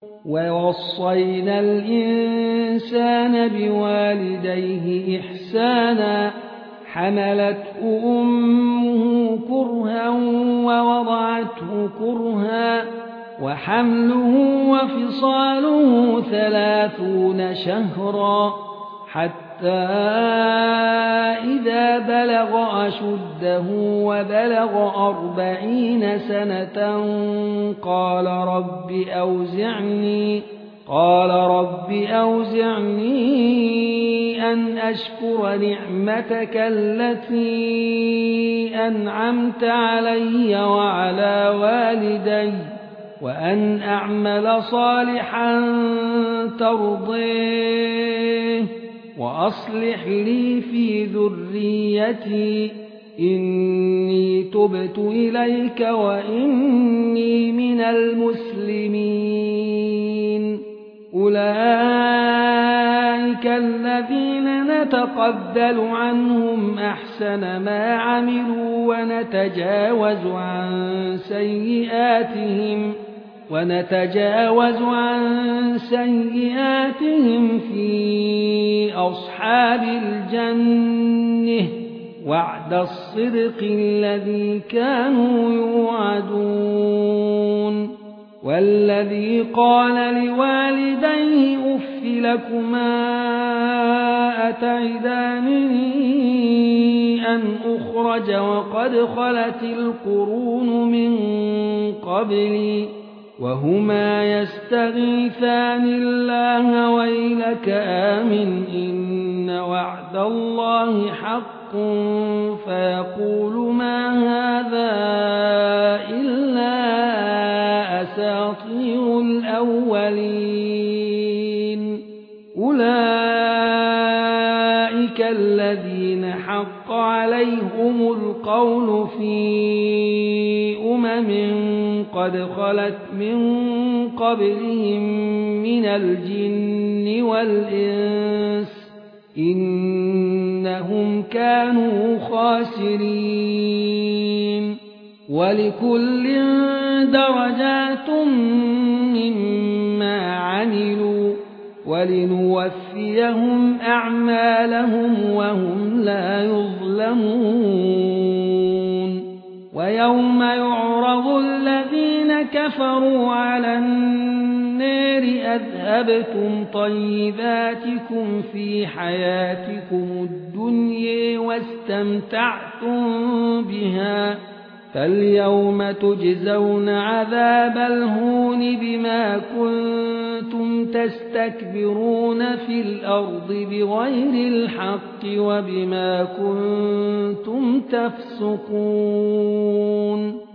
ووصينا الإنسان بوالديه إحسانا حملته أمه كرها ووضعته كرها وحمله وفصاله 30 شهرا حتى إذا بلغ أشده وبلغ 40 سنة قال رب أوزعني أن أشكر نعمتك التي أنعمت علي وعلى والدي وأن أعمل صالحا ترضيه وأصلح لي في ذريتي إني تبت إليك وإني من المسلمين. أولئك الذين نتقبل عنهم أحسن ما عملوا ونتجاوز عن سيئاتهم في أصحاب الجنة وعد الصدق الذي كانوا يوعدون. والذي قال لوالديه أف لكما أتعدانني أن أخرج وقد خلت القرون من قبلي وهما يستغيثان الله ويلك آمن إن وعد الله حق فيقول ما هذا إلا أساطير الأولين. أولئك الذين حق عليهم القول في قد خلت من قبلهم من الجن والإنس إنهم كانوا خاسرين. ولكل درجات مما عملوا ولنوفيهم أعمالهم وهم لا يظلمون. ويوم يعرض الذين كفروا على النار أذهبتم طيباتكم في حياتكم الدنيا واستمتعتم بها فاليوم تجزون عذاب الهون بما كنتم تستكبرون في الأرض بغير الحق وبما كنتم تفسقون.